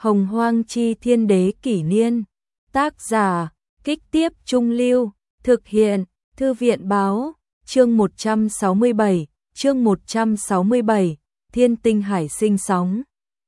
Hồng Hoang Chi Thiên Đế Kỷ Niên. Tác giả, Kích Tiếp Trung Lưu. Thực hiện, Thư viện Báo. Chương 167, chương 167, Thiên Tinh Hải sinh sóng.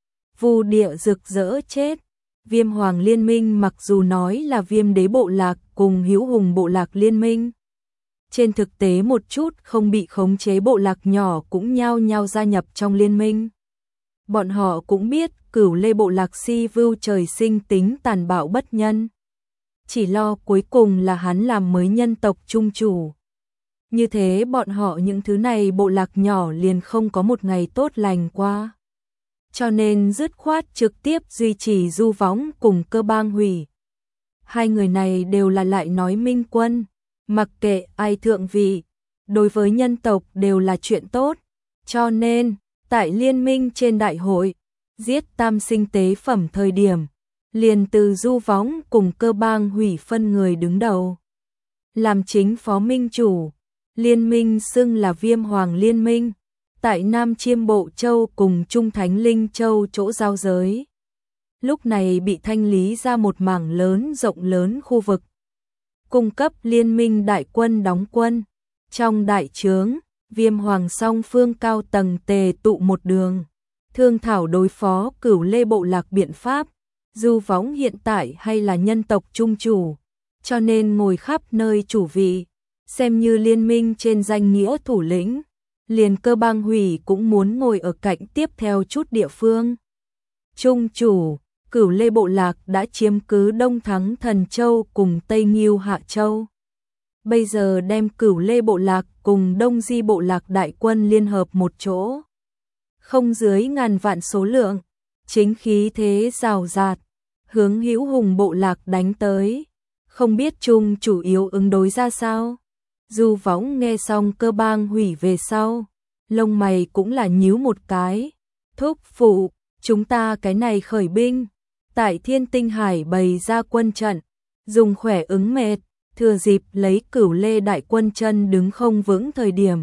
Vu địa rực rỡ chết. Viêm Hoàng Liên Minh mặc dù nói là Viêm Đế Bộ Lạc cùng Hữu Hùng Bộ Lạc liên minh, trên thực tế một chút không bị khống chế bộ lạc nhỏ cũng nhao nhao gia nhập trong liên minh. Bọn họ cũng biết Cửu Lê Bộ Lạc Si Vưu trời sinh tính tàn bạo bất nhân, chỉ lo cuối cùng là hắn làm mới nhân tộc trung chủ. Như thế bọn họ những thứ này bộ lạc nhỏ liền không có một ngày tốt lành qua. Cho nên dứt khoát trực tiếp duy trì Du Võng cùng Cơ Bang Hủy. Hai người này đều là lại nói minh quân, mặc kệ ai thượng vị, đối với nhân tộc đều là chuyện tốt. Cho nên, tại liên minh trên đại hội, giết tam sinh tế phẩm thời điểm, liền từ Du Võng cùng Cơ Bang Hủy phân người đứng đầu, làm chính phó minh chủ. Liên minh xưng là Viêm Hoàng Liên Minh, tại Nam Chiêm Bộ Châu cùng Trung Thánh Linh Châu chỗ giao giới. Lúc này bị thanh lý ra một mảng lớn rộng lớn khu vực, cung cấp liên minh đại quân đóng quân. Trong đại trướng, Viêm Hoàng song phương cao tầng tề tụ một đường, thương thảo đối phó Cửu Lê Bộ Lạc biện pháp. Du Võng hiện tại hay là nhân tộc trung chủ, cho nên ngồi khắp nơi chủ vị, xem như liên minh trên danh nghĩa thủ lĩnh. Liền Cơ Bang Hủy cũng muốn ngồi ở cạnh tiếp theo chút địa phương. Trung chủ, Cửu Lê Bộ Lạc đã chiếm cứ Đông Thắng Thần Châu cùng Tây Ngưu Hạ Châu. Bây giờ đem Cửu Lê Bộ Lạc cùng Đông Di Bộ Lạc đại quân liên hợp một chỗ, không dưới ngàn vạn số lượng, chính khí thế rào rạt, hướng Hữu Hùng Bộ Lạc đánh tới. Không biết Trung chủ yếu ứng đối ra sao? Du Võng nghe xong Cơ Bang Hủy về sau, lông mày cũng là nhíu một cái. Thúc phụ, chúng ta cái này khởi binh, tại Thiên Tinh Hải bày ra quân trận, dùng khỏe ứng mệt, thừa dịp lấy Cửu Lê đại quân chân đứng không vững thời điểm,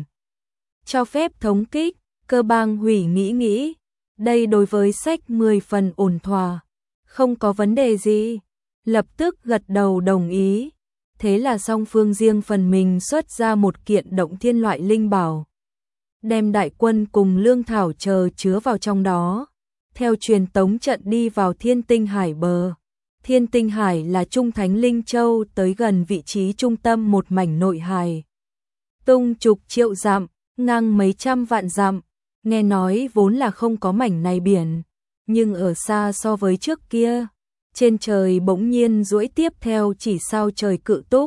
cho phép thống kích. Cơ Bang Hủy nghĩ, đây đối với sách 10 phần ổn thỏa, không có vấn đề gì, lập tức gật đầu đồng ý. Thế là song phương riêng phần mình xuất ra một kiện động thiên loại linh bảo, đem đại quân cùng lương thảo chờ chứa vào trong đó, theo truyền tống trận đi vào Thiên Tinh Hải bờ. Thiên Tinh Hải là Trung Thánh Linh Châu tới gần vị trí trung tâm một mảnh nội hải, tung chục triệu dặm, ngang mấy trăm vạn dặm. Nghe nói vốn là không có mảnh này biển, nhưng ở xa so với trước kia, trên trời bỗng nhiên duỗi tiếp theo chỉ sao trời cự túc.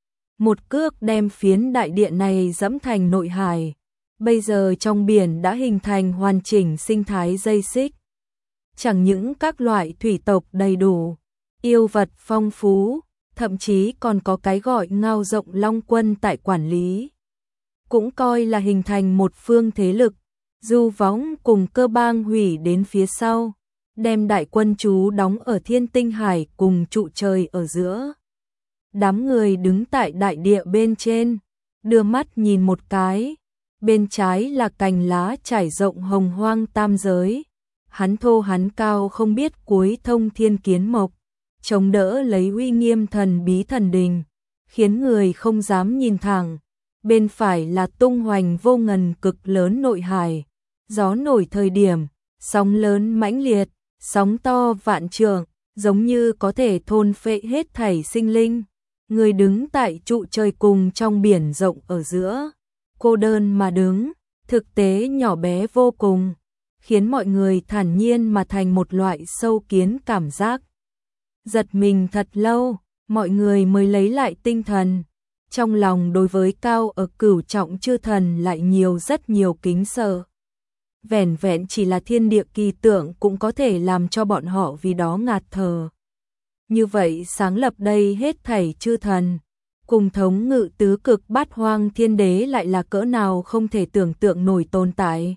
Một cước đem phiến đại địa này dẫm thành nội hải. Bây giờ trong biển đã hình thành hoàn chỉnh sinh thái dây xích. Chẳng những các loại thủy tộc đầy đủ, yêu vật phong phú, thậm chí còn có cái gọi ngao rộng long quân tại quản lý. Cũng coi là hình thành một phương thế lực. Du Võng cùng Cơ Bang Hủy đến phía sau, đem đại quân trú đóng ở Thiên Tinh Hải cùng trụ trời ở giữa. Đám người đứng tại đại địa bên trên, đưa mắt nhìn một cái, bên trái là cành lá trải rộng hồng hoang tam giới, hắn thô hắn cao không biết cuối thông thiên kiến mộc, chống đỡ lấy uy nghiêm thần bí thần đình, khiến người không dám nhìn thẳng. Bên phải là tung hoành vô ngần cực lớn nội hải, gió nổi thời điểm, sóng lớn mãnh liệt, sóng to vạn trượng, giống như có thể thôn phệ hết thảy sinh linh. Người đứng tại trụ trời cùng trong biển rộng ở giữa, cô đơn mà đứng, thực tế nhỏ bé vô cùng, khiến mọi người thản nhiên mà thành một loại sâu kiến cảm giác. Giật mình thật lâu, mọi người mới lấy lại tinh thần. Trong lòng đối với cao ở cửu trọng chư thần lại nhiều rất nhiều kính sợ. Vẻn vẹn chỉ là thiên địa kỳ tượng cũng có thể làm cho bọn họ vì đó ngạt thở. Như vậy sáng lập đây hết thảy chư thần, cùng thống ngự tứ cực bát hoang thiên đế lại là cỡ nào không thể tưởng tượng nổi tồn tại.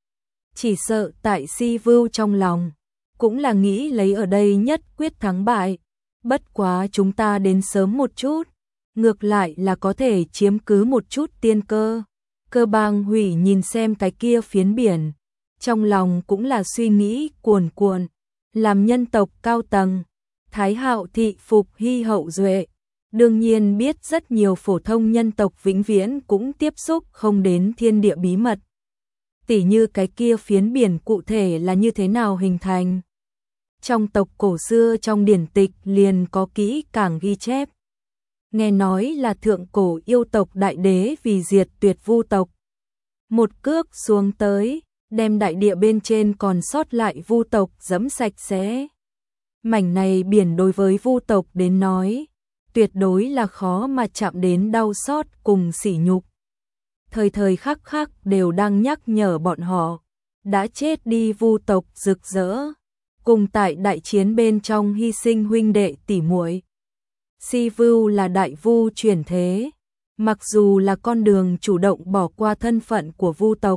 Chỉ sợ tại Si Vưu trong lòng, cũng là nghĩ lấy ở đây nhất quyết thắng bại. Bất quá chúng ta đến sớm một chút, ngược lại là có thể chiếm cứ một chút tiên cơ. Cơ Bang Hủy nhìn xem cái kia phiến biển, trong lòng cũng là suy nghĩ cuồn cuộn, làm nhân tộc cao tầng, Thái Hạo thị phục hy hậu duệ, đương nhiên biết rất nhiều phổ thông nhân tộc vĩnh viễn cũng tiếp xúc không đến thiên địa bí mật. Tỉ như cái kia phiến biển cụ thể là như thế nào hình thành. Trong tộc cổ xưa trong điển tịch liền có kỹ càng ghi chép. Nghe nói là thượng cổ yêu tộc đại đế vì diệt tuyệt vu tộc. Một cước xuống tới, đem đại địa bên trên còn sót lại vu tộc dẫm sạch sẽ. Mảnh này biển đối với vu tộc đến nói, tuyệt đối là khó mà chạm đến đau xót cùng sỉ nhục. Thời thời khắc khắc đều đang nhắc nhở bọn họ, đã chết đi vu tộc rực rỡ, cùng tại đại chiến bên trong hy sinh huynh đệ tỷ muội. Si Vưu là đại vu chuyển thế, mặc dù là con đường chủ động bỏ qua thân phận của vu tộc.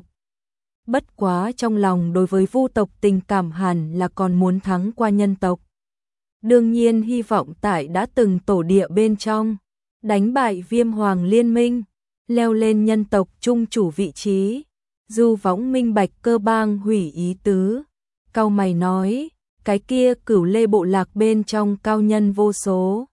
Bất quá trong lòng đối với vu tộc tình cảm hẳn là còn muốn thắng qua nhân tộc. Đương nhiên hy vọng tại đã từng tổ địa bên trong, đánh bại Viêm Hoàng liên minh, leo lên nhân tộc trung chủ vị trí. Du Võng minh bạch Cơ Bang hủy ý tứ, cau mày nói, cái kia Cửu Lê bộ lạc bên trong cao nhân vô số.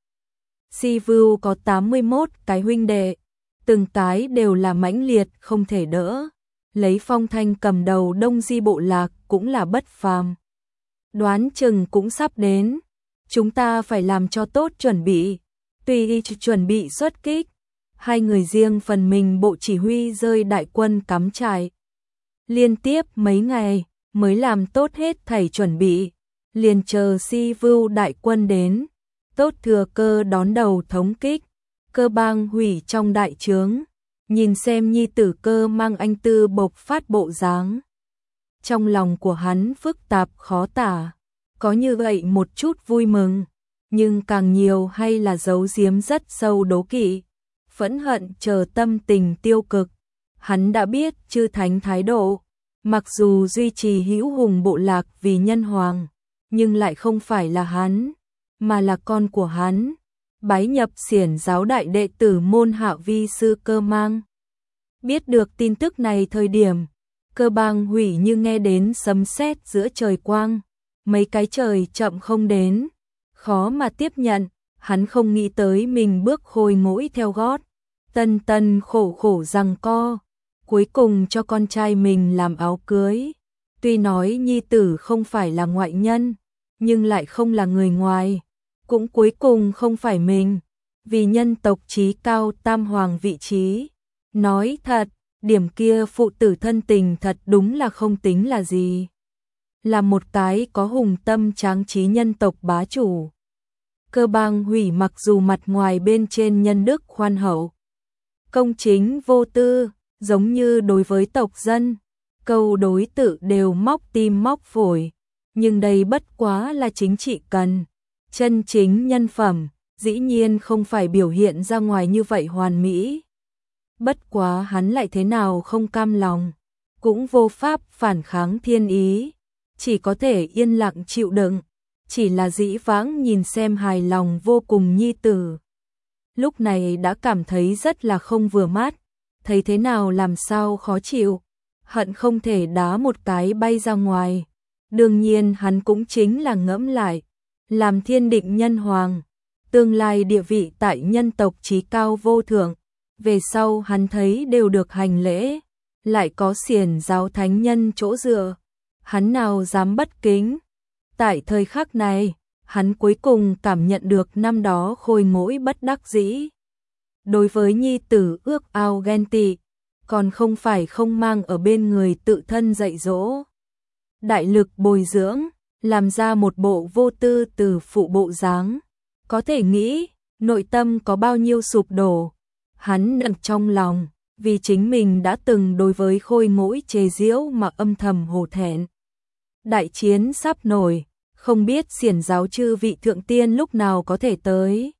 Si Vưu có 81 cái huynh đệ, từng cái đều là mãnh liệt không thể đỡ. Lấy Phong Thanh cầm đầu Đông Di bộ lạc cũng là bất phàm. Đoán chừng cũng sắp đến, chúng ta phải làm cho tốt chuẩn bị, tùy chuẩn bị xuất kích. Hai người riêng phần mình bộ chỉ huy rơi đại quân cắm trại. Liên tiếp mấy ngày mới làm tốt hết thảy chuẩn bị, liền chờ Si Vưu đại quân đến, tốt thừa cơ đón đầu thống kích. Cơ Bang hủy trong đại trướng, nhìn xem nhi tử Cơ Mang anh tư bộc phát bộ dáng. Trong lòng của hắn phức tạp khó tả, có như vậy một chút vui mừng, nhưng càng nhiều hay là giấu giếm rất sâu đố kỵ, phẫn hận chờ tâm tình tiêu cực. Hắn đã biết chư thánh thái độ, mặc dù duy trì hữu hùng bộ lạc vì nhân hoàng, nhưng lại không phải là hắn, mà là con của hắn, bái nhập xiển giáo đại đệ tử môn Hạ Vi sư Cơ Mang. Biết được tin tức này thời điểm, Cơ Bang hủy như nghe đến sấm sét giữa trời quang, mấy cái trời chậm không đến, khó mà tiếp nhận. Hắn không nghĩ tới mình bước khôi ngỗi theo gót, tân tân khổ khổ giằng co, cuối cùng cho con trai mình làm áo cưới. Tuy nói nhi tử không phải là ngoại nhân, nhưng lại không là người ngoài, cũng cuối cùng không phải mình, vì nhân tộc chí cao tam hoàng vị trí. Nói thật, điểm kia phụ tử thân tình thật đúng là không tính là gì. Là một cái có hùng tâm tráng trí nhân tộc bá chủ. Cơ Bang hủy mặc dù mặt ngoài bên trên nhân đức khoan hậu, công chính vô tư, giống như đối với tộc dân, câu đối tự đều móc tim móc phổi, nhưng đây bất quá là chính trị cần. Chân chính nhân phẩm, dĩ nhiên không phải biểu hiện ra ngoài như vậy hoàn mỹ. Bất quá hắn lại thế nào không cam lòng, cũng vô pháp phản kháng thiên ý, chỉ có thể yên lặng chịu đựng, chỉ là dĩ vãng nhìn xem hài lòng vô cùng nhi tử. Lúc này đã cảm thấy rất là không vừa mắt, thấy thế nào làm sao khó chịu, hận không thể đá một cái bay ra ngoài. Đương nhiên hắn cũng chính là ngẫm lại, làm thiên định nhân hoàng, tương lai địa vị tại nhân tộc chí cao vô thượng, về sau hắn thấy đều được hành lễ, lại có xiển giáo thánh nhân chỗ dựa, hắn nào dám bất kính. Tại thời khắc này, hắn cuối cùng cảm nhận được năm đó khôi ngỗi bất đắc dĩ. Đối với nhi tử ước ao ghen tị, còn không phải không mang ở bên người tự thân dạy dỗ. Đại lực bồi dưỡng, làm ra một bộ vô tư từ phụ bộ dáng. Có thể nghĩ, nội tâm có bao nhiêu sụp đổ. Hắn nặng trong lòng, vì chính mình đã từng đối với khôi ngỗi chế giễu mà âm thầm hổ thẹn. Đại chiến sắp nổi, không biết xiển giáo chư vị thượng tiên lúc nào có thể tới.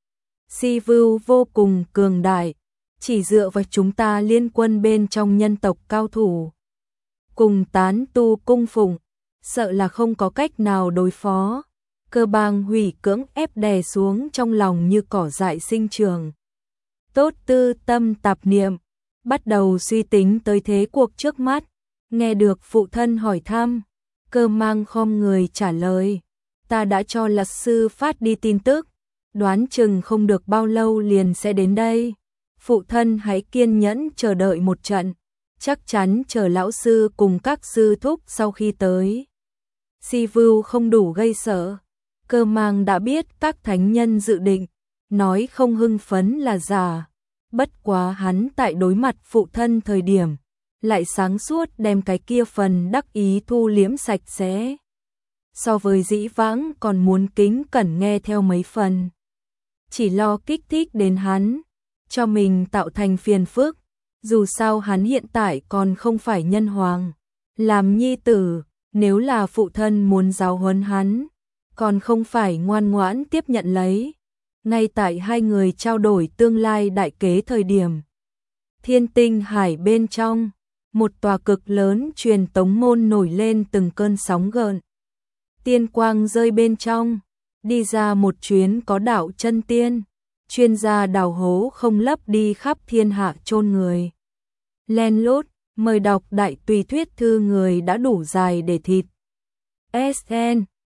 Si Vưu vô cùng cường đại, chỉ dựa vào chúng ta liên quân bên trong nhân tộc cao thủ, cùng tán tu cung phụng, sợ là không có cách nào đối phó. Cơ Bang hủy cưỡng ép đè xuống trong lòng như cỏ dại sinh trường. Tốt tư tâm tạp niệm, bắt đầu suy tính tới thế cuộc trước mắt, nghe được phụ thân hỏi thăm, Cơ Mang khom người trả lời, ta đã cho luật sư phát đi tin tức, đoán chừng không được bao lâu liền sẽ đến đây. Phụ thân hãy kiên nhẫn chờ đợi một trận, chắc chắn chờ lão sư cùng các sư thúc sau khi tới. Si Vưu không đủ gây sợ, Cơ Mang đã biết các thánh nhân dự định, nói không hưng phấn là giả. Bất quá hắn tại đối mặt phụ thân thời điểm, lại sáng suốt đem cái kia phần đắc ý thu liễm sạch sẽ. So với dĩ vãng còn muốn kính cẩn nghe theo mấy phần. Chỉ lo kích thích đến hắn, cho mình tạo thành phiền phức. Dù sao hắn hiện tại còn không phải nhân hoàng, làm nhi tử, nếu là phụ thân muốn giáo huấn hắn, còn không phải ngoan ngoãn tiếp nhận lấy. Ngay tại hai người trao đổi tương lai đại kế thời điểm, Thiên Tinh Hải bên trong, một tòa cực lớn truyền tống môn nổi lên từng cơn sóng gợn. Tiên quang rơi bên trong, đi ra một chuyến có đạo chân tiên, chuyên gia đào hố không lấp đi khắp thiên hạ chôn người. Len lút, mời đọc đại tùy thuyết thư người đã đủ dài để thịt. SN